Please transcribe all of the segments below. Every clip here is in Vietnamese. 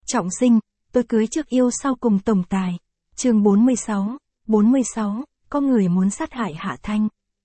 Trọng sinh, tôi cưới trước yêu sau cùng tổng tài. Chương 46, có người muốn sát hại Hạ Thanh.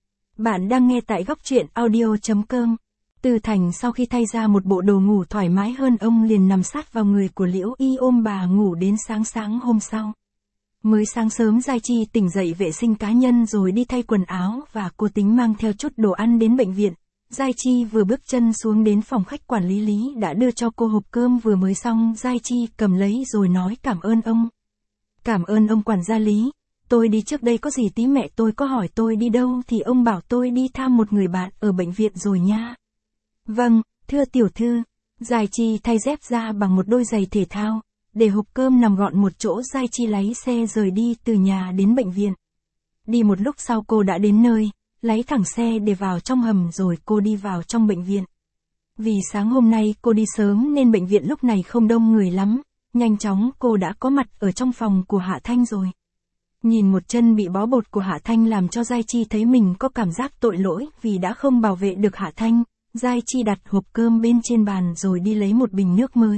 Bạn đang nghe tại góc truyện audio.com. Từ Thành sau khi thay ra một bộ đồ ngủ thoải mái hơn, ông liền nằm sát vào người của Liễu Y ôm bà ngủ đến sáng hôm sau. Mới sáng sớm Giai Chi tỉnh dậy vệ sinh cá nhân rồi đi thay quần áo và cô tính mang theo chút đồ ăn đến bệnh viện. Giai Chi vừa bước chân xuống đến phòng khách, quản lý Lý đã đưa cho cô hộp cơm vừa mới xong. Giai Chi cầm lấy rồi nói cảm ơn ông. Cảm ơn ông quản gia Lý, tôi đi trước đây có gì tí mẹ tôi có hỏi tôi đi đâu thì ông bảo tôi đi thăm một người bạn ở bệnh viện rồi nha. Vâng, thưa tiểu thư. Giai Chi thay dép ra bằng một đôi giày thể thao, để hộp cơm nằm gọn một chỗ. Giai Chi lái xe rời đi từ nhà đến bệnh viện. Đi một lúc sau cô đã đến nơi, lấy thẳng xe để vào trong hầm rồi cô đi vào trong bệnh viện. Vì sáng hôm nay cô đi sớm nên bệnh viện lúc này không đông người lắm, nhanh chóng cô đã có mặt ở trong phòng của Hạ Thanh rồi. Nhìn một chân bị bó bột của Hạ Thanh làm cho Giai Chi thấy mình có cảm giác tội lỗi vì đã không bảo vệ được Hạ Thanh. Giai Chi đặt hộp cơm bên trên bàn rồi đi lấy một bình nước mới.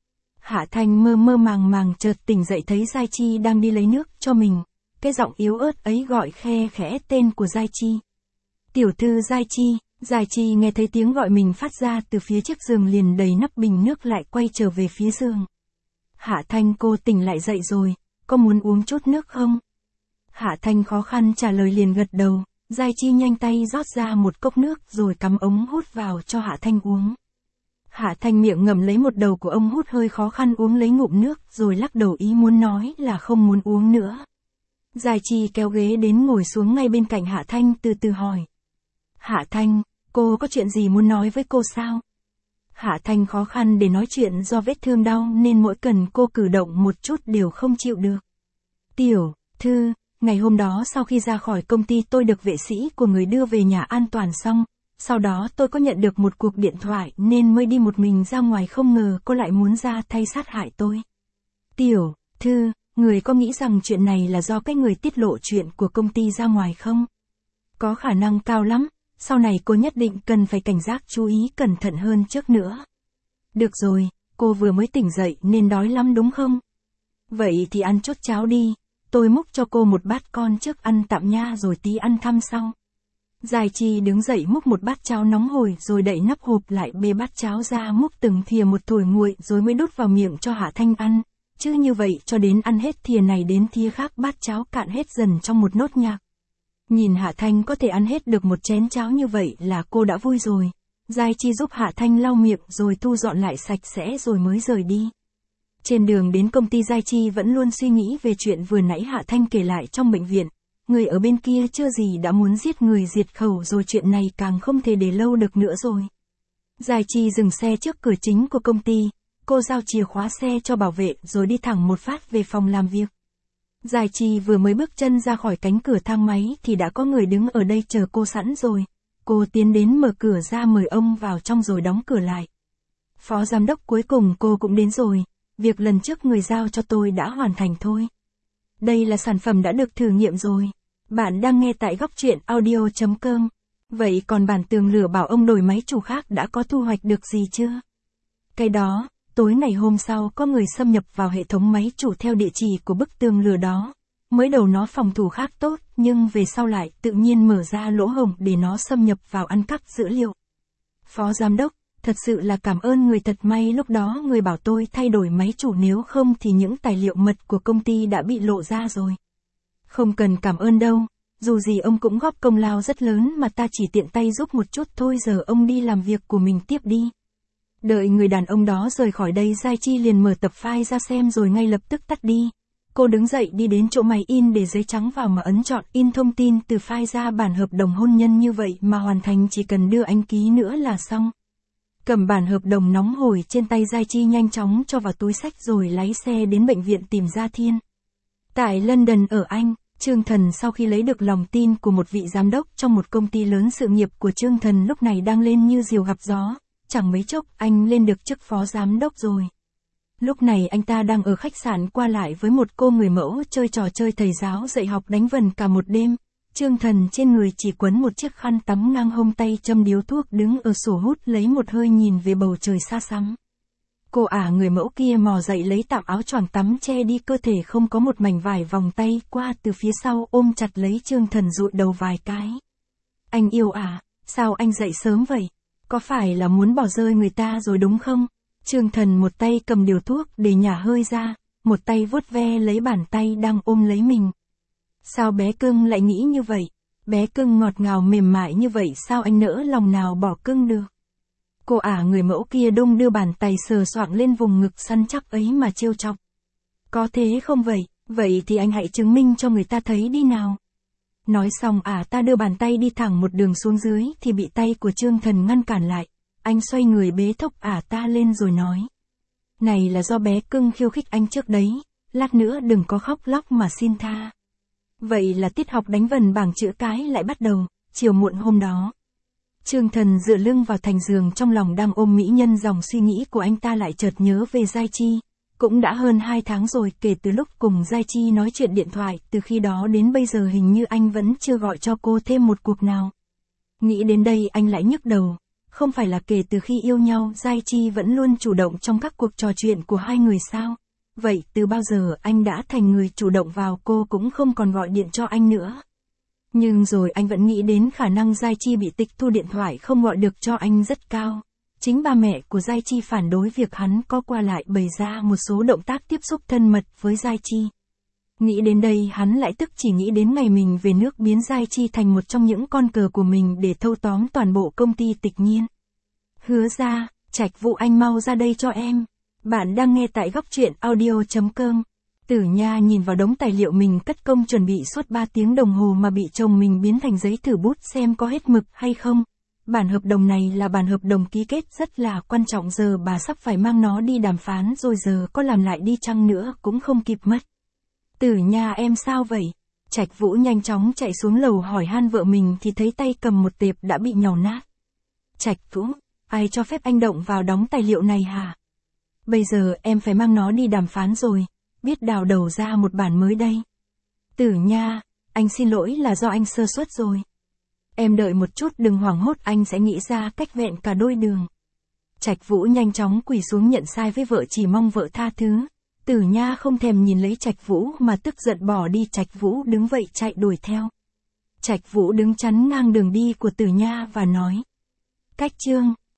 Hạ Thanh mơ mơ màng màng chợt tỉnh dậy thấy Giai Chi đang đi lấy nước cho mình. Cái giọng yếu ớt ấy gọi khe khẽ tên của Giai Chi. Tiểu thư Giai Chi. Giai Chi nghe thấy tiếng gọi mình phát ra từ phía chiếc giường liền đẩy nắp bình nước lại quay trở về phía giường. Hạ Thanh, cô tỉnh lại dậy rồi, có muốn uống chút nước không? Hạ Thanh khó khăn trả lời liền gật đầu. Giai Chi nhanh tay rót ra một cốc nước rồi cắm ống hút vào cho Hạ Thanh uống. Hạ Thanh miệng ngậm lấy một đầu của ông hút, hơi khó khăn uống lấy ngụm nước rồi lắc đầu ý muốn nói là không muốn uống nữa. Giai Chi kéo ghế đến ngồi xuống ngay bên cạnh Hạ Thanh, từ từ hỏi. Hạ Thanh, cô có chuyện gì muốn nói với cô sao? Hạ Thanh khó khăn để nói chuyện do vết thương đau nên mỗi cần cô cử động một chút đều không chịu được. Tiểu thư, ngày hôm đó sau khi ra khỏi công ty tôi được vệ sĩ của người đưa về nhà an toàn xong. Sau đó tôi có nhận được một cuộc điện thoại nên mới đi một mình ra ngoài, không ngờ cô lại muốn ra tay sát hại tôi. Tiểu thư, người có nghĩ rằng chuyện này là do cái người tiết lộ chuyện của công ty ra ngoài không? Có khả năng cao lắm, sau này cô nhất định cần phải cảnh giác chú ý cẩn thận hơn trước nữa. Được rồi, cô vừa mới tỉnh dậy nên đói lắm đúng không? Vậy thì ăn chút cháo đi, tôi múc cho cô một bát con trước ăn tạm nha rồi tí ăn thăm sau. Giai Chi đứng dậy múc một bát cháo nóng hổi rồi đậy nắp hộp lại, bê bát cháo ra múc từng thìa một thổi nguội rồi mới đút vào miệng cho Hạ Thanh ăn. Chứ như vậy cho đến ăn hết thìa này đến thìa khác bát cháo cạn hết dần trong một nốt nhạc. Nhìn Hạ Thanh có thể ăn hết được một chén cháo như vậy là cô đã vui rồi. Giai Chi giúp Hạ Thanh lau miệng rồi thu dọn lại sạch sẽ rồi mới rời đi. Trên đường đến công ty, Giai Chi vẫn luôn suy nghĩ về chuyện vừa nãy Hạ Thanh kể lại trong bệnh viện. Người ở bên kia chưa gì đã muốn giết người diệt khẩu rồi, chuyện này càng không thể để lâu được nữa rồi. Giai Chi dừng xe trước cửa chính của công ty, cô giao chìa khóa xe cho bảo vệ rồi đi thẳng một phát về phòng làm việc. Giai Chi vừa mới bước chân ra khỏi cánh cửa thang máy thì đã có người đứng ở đây chờ cô sẵn rồi. Cô tiến đến mở cửa ra mời ông vào trong rồi đóng cửa lại. Phó giám đốc, cuối cùng cô cũng đến rồi, việc lần trước người giao cho tôi đã hoàn thành thôi. Đây là sản phẩm đã được thử nghiệm rồi. Bạn đang nghe tại góc truyện audio.com. Vậy còn bản tường lửa bảo ông đổi máy chủ khác đã có thu hoạch được gì chưa? Cái đó, tối ngày hôm sau có người xâm nhập vào hệ thống máy chủ theo địa chỉ của bức tường lửa đó. Mới đầu nó phòng thủ khác tốt, nhưng về sau lại tự nhiên mở ra lỗ hổng để nó xâm nhập vào ăn cắp dữ liệu. Phó giám đốc, thật sự là cảm ơn người, thật may lúc đó người bảo tôi thay đổi máy chủ, nếu không thì những tài liệu mật của công ty đã bị lộ ra rồi. Không cần cảm ơn đâu, dù gì ông cũng góp công lao rất lớn mà ta chỉ tiện tay giúp một chút thôi, giờ ông đi làm việc của mình tiếp đi. Đợi người đàn ông đó rời khỏi đây, Giai Chi liền mở tập file ra xem rồi ngay lập tức tắt đi. Cô đứng dậy đi đến chỗ máy in để giấy trắng vào mà ấn chọn in thông tin từ file ra bản hợp đồng hôn nhân, như vậy mà hoàn thành chỉ cần đưa anh ký nữa là xong. Cầm bản hợp đồng nóng hổi trên tay, Giai Chi nhanh chóng cho vào túi xách rồi lái xe đến bệnh viện tìm Gia Thiên. Tại London ở Anh, Trương Thần sau khi lấy được lòng tin của một vị giám đốc trong một công ty lớn, sự nghiệp của Trương Thần lúc này đang lên như diều gặp gió, chẳng mấy chốc anh lên được chức phó giám đốc rồi. Lúc này anh ta đang ở khách sạn qua lại với một cô người mẫu, chơi trò chơi thầy giáo dạy học đánh vần cả một đêm. Trương Thần trên người chỉ quấn một chiếc khăn tắm, ngang hông tay châm điếu thuốc, đứng ở sổ hút lấy một hơi nhìn về bầu trời xa xăm. Cô người mẫu kia mò dậy lấy tạm áo choàng tắm che đi cơ thể không có một mảnh vải, vòng tay qua từ phía sau ôm chặt lấy Trương Thần dụi đầu vài cái. Anh yêu sao anh dậy sớm vậy? Có phải là muốn bỏ rơi người ta rồi đúng không? Trương Thần một tay cầm điều thuốc để nhả hơi ra, một tay vuốt ve lấy bàn tay đang ôm lấy mình. Sao bé cưng lại nghĩ như vậy? Bé cưng ngọt ngào mềm mại như vậy sao anh nỡ lòng nào bỏ cưng được? Cô người mẫu kia đung đưa bàn tay sờ soạng lên vùng ngực săn chắc ấy mà trêu chọc. Có thế không vậy? Vậy thì anh hãy chứng minh cho người ta thấy đi nào. Nói xong ta đưa bàn tay đi thẳng một đường xuống dưới thì bị tay của Trương Thần ngăn cản lại. Anh xoay người bế thốc ta lên rồi nói. Này là do bé cưng khiêu khích anh trước đấy, lát nữa đừng có khóc lóc mà xin tha. Vậy là tiết học đánh vần bảng chữ cái lại bắt đầu, chiều muộn hôm đó. Trương Thần dựa lưng vào thành giường, trong lòng đang ôm mỹ nhân, dòng suy nghĩ của anh ta lại chợt nhớ về Giai Chi. Cũng đã hơn 2 tháng rồi kể từ lúc cùng Giai Chi nói chuyện điện thoại, từ khi đó đến bây giờ hình như anh vẫn chưa gọi cho cô thêm một cuộc nào. Nghĩ đến đây anh lại nhức đầu, không phải là kể từ khi yêu nhau Giai Chi vẫn luôn chủ động trong các cuộc trò chuyện của hai người sao? Vậy từ bao giờ anh đã thành người chủ động vào, cô cũng không còn gọi điện cho anh nữa. Nhưng rồi anh vẫn nghĩ đến khả năng Giai Chi bị tịch thu điện thoại không gọi được cho anh rất cao. Chính ba mẹ của Giai Chi phản đối việc hắn có qua lại bày ra một số động tác tiếp xúc thân mật với Giai Chi. Nghĩ đến đây hắn lại tức, chỉ nghĩ đến ngày mình về nước biến Giai Chi thành một trong những con cờ của mình để thâu tóm toàn bộ công ty Tịch Nhiên. Hứa ra, Trạch Vũ anh mau ra đây cho em. Bạn đang nghe tại góc truyện audio.com. Tử Nha nhìn vào đống tài liệu mình cất công chuẩn bị suốt 3 tiếng đồng hồ mà bị chồng mình biến thành giấy thử bút xem có hết mực hay không. Bản hợp đồng này là bản hợp đồng ký kết rất là quan trọng, giờ bà sắp phải mang nó đi đàm phán rồi, giờ có làm lại đi chăng nữa cũng không kịp mất. Tử Nha em sao vậy? Trạch Vũ nhanh chóng chạy xuống lầu hỏi han vợ mình thì thấy tay cầm một tệp đã bị nhàu nát. Trạch Vũ, ai cho phép anh động vào đóng tài liệu này hả? Bây giờ em phải mang nó đi đàm phán rồi, biết đào đầu ra một bản mới đây. Tử Nha, anh xin lỗi là do anh sơ suất rồi. Em đợi một chút, đừng hoảng hốt, anh sẽ nghĩ ra cách vẹn cả đôi đường. Trạch Vũ nhanh chóng quỳ xuống nhận sai với vợ, chỉ mong vợ tha thứ. Tử Nha không thèm nhìn lấy Trạch Vũ mà tức giận bỏ đi. Trạch Vũ đứng vậy chạy đuổi theo. Trạch Vũ đứng chắn ngang đường đi của Tử Nha và nói. Cách Trương,